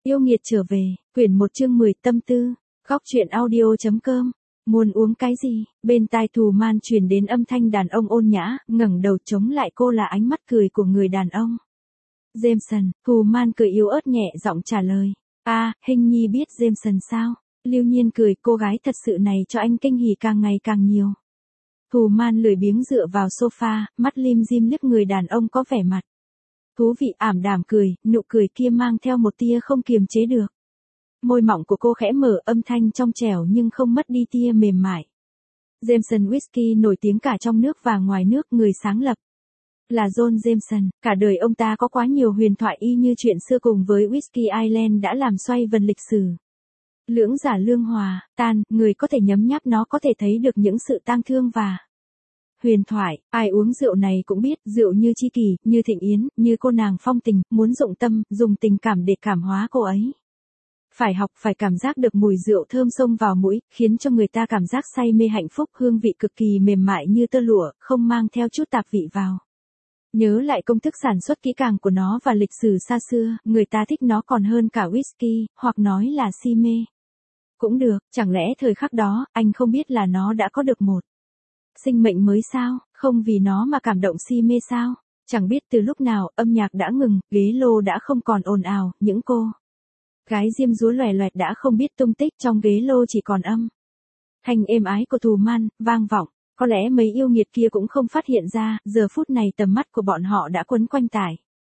Yêu nghiệt trở về, quyển 1 chương 10 tâm tư, góc truyện audio.com. Muốn uống cái gì? Bên tai Thù Man truyền đến âm thanh đàn ông ôn nhã, ngẩng đầu chống lại cô là ánh mắt cười của người đàn ông. Jameson, Thù Man cười yếu ớt nhẹ giọng trả lời. Hình nhi biết Jameson sao? Lưu Nhiên cười, cô gái thật sự này cho anh kinh hỉ càng ngày càng nhiều. Thù Man lười biếng dựa vào sofa, mắt lim dim liếc người đàn ông có vẻ mặt thú vị, ảm đạm cười, nụ cười kia mang theo một tia không kiềm chế được. Môi mỏng của cô khẽ mở, âm thanh trong trẻo nhưng không mất đi tia mềm mại. Jameson Whisky nổi tiếng cả trong nước và ngoài nước, người sáng lập là John Jameson. Cả đời ông ta có quá nhiều huyền thoại y như chuyện xưa cùng với Whisky Island đã làm xoay vần lịch sử. Lưỡng giả lương hòa, tan, người có thể nhấm nháp nó có thể thấy được những sự tang thương và huyền thoại. Ai uống rượu này cũng biết, rượu như tri kỷ, như thịnh yến, như cô nàng phong tình, muốn dụng tâm, dùng tình cảm để cảm hóa cô ấy. Phải học, phải cảm giác được mùi rượu thơm xông vào mũi, khiến cho người ta cảm giác say mê hạnh phúc, hương vị cực kỳ mềm mại như tơ lụa, không mang theo chút tạp vị vào. Nhớ lại công thức sản xuất kỹ càng của nó và lịch sử xa xưa, người ta thích nó còn hơn cả whisky, hoặc nói là si mê. Cũng được, chẳng lẽ thời khắc đó, anh không biết là nó đã có được một sinh mệnh mới sao, không vì nó mà cảm động si mê sao? Chẳng biết từ lúc nào, âm nhạc đã ngừng, ghế lô đã không còn ồn ào, những cô gái diêm dúa loè loẹt đã không biết tung tích, trong ghế lô chỉ còn âm thanh êm ái của Thù Man, vang vọng. Có lẽ mấy yêu nghiệt kia cũng không phát hiện ra, giờ phút này tầm mắt của bọn họ đã quấn quanh tải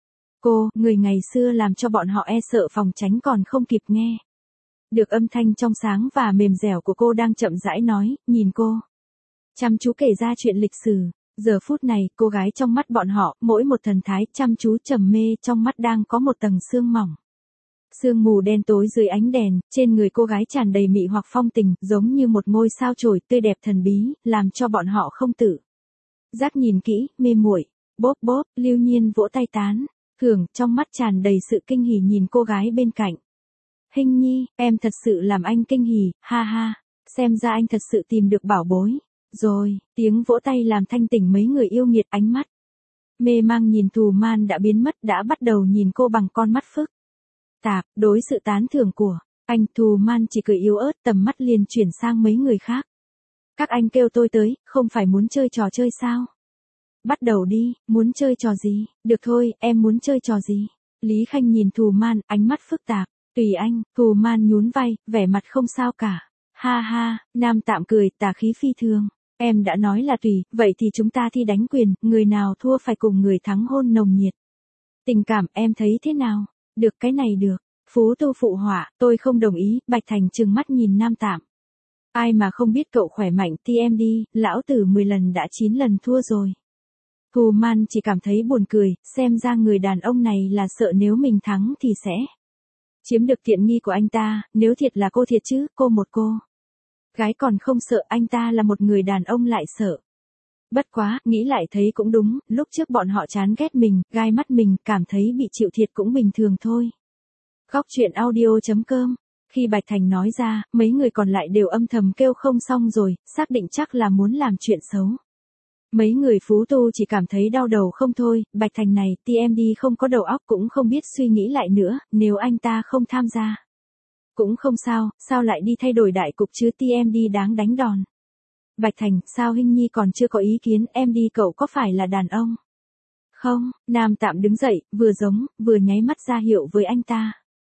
cô, người ngày xưa làm cho bọn họ e sợ phòng tránh còn không kịp nghe được âm thanh trong sáng và mềm dẻo của cô đang chậm rãi nói, nhìn cô chăm chú kể ra chuyện lịch sử. Giờ phút này, cô gái trong mắt bọn họ, mỗi một thần thái chăm chú trầm mê, trong mắt đang có một tầng sương mỏng. Sương mù đen tối dưới ánh đèn, trên người cô gái tràn đầy mị hoặc phong tình, giống như một ngôi sao chổi tươi đẹp thần bí, làm cho bọn họ không tự giác nhìn kỹ, mê muội. Bốp bốp, Lưu Nhiên vỗ tay tán thưởng, trong mắt tràn đầy sự kinh hỉ nhìn cô gái bên cạnh. Hình nhi, em thật sự làm anh kinh hỉ, ha ha, xem ra anh thật sự tìm được bảo bối. Rồi, tiếng vỗ tay làm thanh tỉnh mấy người yêu nghiệt, ánh mắt mê mang nhìn Thù Man đã biến mất, đã bắt đầu nhìn cô bằng con mắt phức tạp. Đối sự tán thưởng của anh, Thù Man chỉ cười yếu ớt, tầm mắt liền chuyển sang mấy người khác. Các anh kêu tôi tới, không phải muốn chơi trò chơi sao? Bắt đầu đi, muốn chơi trò gì? Được thôi, em muốn chơi trò gì? Lý Khanh nhìn Thù Man, ánh mắt phức tạp. Tùy anh, Thù Man nhún vai, vẻ mặt không sao cả. Ha ha, Nam Tạm cười, tà khí phi thường. Em đã nói là tùy, vậy thì chúng ta thi đánh quyền, người nào thua phải cùng người thắng hôn nồng nhiệt. Tình cảm, em thấy thế nào? Được, cái này được. Phú Tu phụ họa, tôi không đồng ý. Bạch Thành trừng mắt nhìn Nam Tạm. Ai mà không biết cậu khỏe mạnh, thì em đi, lão tử 10 lần đã 9 lần thua rồi. Thù Man chỉ cảm thấy buồn cười, xem ra người đàn ông này là sợ nếu mình thắng thì sẽ chiếm được tiện nghi của anh ta, nếu thiệt là cô thiệt chứ, cô một cô gái còn không sợ, anh ta là một người đàn ông lại sợ. Bất quá, nghĩ lại thấy cũng đúng, lúc trước bọn họ chán ghét mình, gai mắt mình, cảm thấy bị chịu thiệt cũng bình thường thôi. Góc truyện audio.com. Khi Bạch Thành nói ra, mấy người còn lại đều âm thầm kêu không xong rồi, xác định chắc là muốn làm chuyện xấu. Mấy người Phú Tu chỉ cảm thấy đau đầu không thôi, Bạch Thành này, TMD không có đầu óc cũng không biết suy nghĩ lại nữa, nếu anh ta không tham gia cũng không sao, sao lại đi thay đổi đại cục chứ, TMD đáng đánh đòn. Bạch Thành, sao Hinh Nhi còn chưa có ý kiến, em đi, cậu có phải là đàn ông? Không, Nam Tạm đứng dậy, vừa giống, vừa nháy mắt ra hiệu với anh ta.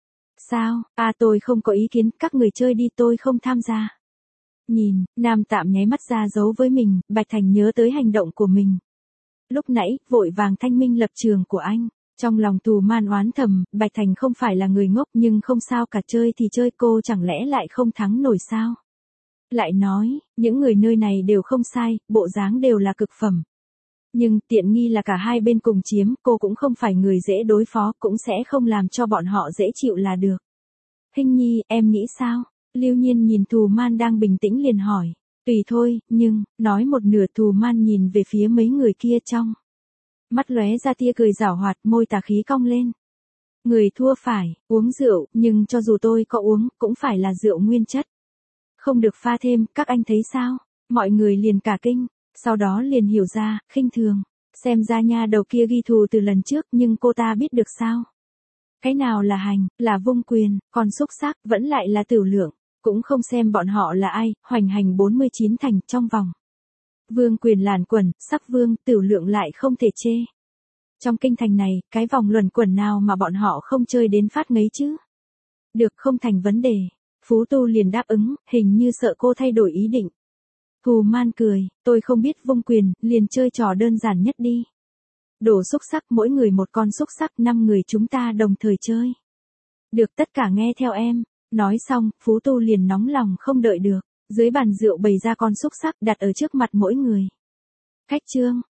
Sao, tôi không có ý kiến, các người chơi đi, tôi không tham gia. Nhìn, Nam Tạm nháy mắt ra dấu với mình, Bạch Thành nhớ tới hành động của mình lúc nãy, vội vàng thanh minh lập trường của anh. Trong lòng Thù Man oán thầm, Bạch Thành không phải là người ngốc nhưng không sao cả, chơi thì chơi, cô chẳng lẽ lại không thắng nổi sao? Lại nói, những người nơi này đều không sai, bộ dáng đều là cực phẩm. Nhưng tiện nghi là cả hai bên cùng chiếm, cô cũng không phải người dễ đối phó, cũng sẽ không làm cho bọn họ dễ chịu là được. Hinh Nhi, em nghĩ sao? Lưu Nhiên nhìn Thù Man đang bình tĩnh liền hỏi. Tùy thôi, nhưng, nói một nửa, Thù Man nhìn về phía mấy người kia, trong mắt lóe ra tia cười giảo hoạt, môi tà khí cong lên. Người thua phải uống rượu, nhưng cho dù tôi có uống, cũng phải là rượu nguyên chất. Không được pha thêm, các anh thấy sao? Mọi người liền cả kinh, sau đó liền hiểu ra, khinh thường. Xem ra nha đầu kia ghi thù từ lần trước, nhưng cô ta biết được sao? Cái nào là hành, là vung quyền, còn xúc sắc, vẫn lại là Tửu Lượng. Cũng không xem bọn họ là ai, hoành hành 49 thành trong vòng. Vương quyền làn quẩn, sắc vương, Tửu Lượng lại không thể chê. Trong kinh thành này, cái vòng luẩn quẩn nào mà bọn họ không chơi đến phát ngấy chứ? Được, không thành vấn đề. Phú Tu liền đáp ứng, hình như sợ cô thay đổi ý định. Hù Man cười, tôi không biết vung quyền, liền chơi trò đơn giản nhất đi. Đổ xúc sắc, mỗi người một con xúc sắc, 5 người chúng ta đồng thời chơi. Được, tất cả nghe theo em. Nói xong, Phú Tu liền nóng lòng không đợi được. Dưới bàn rượu bày ra con xúc sắc đặt ở trước mặt mỗi người. Khách trương,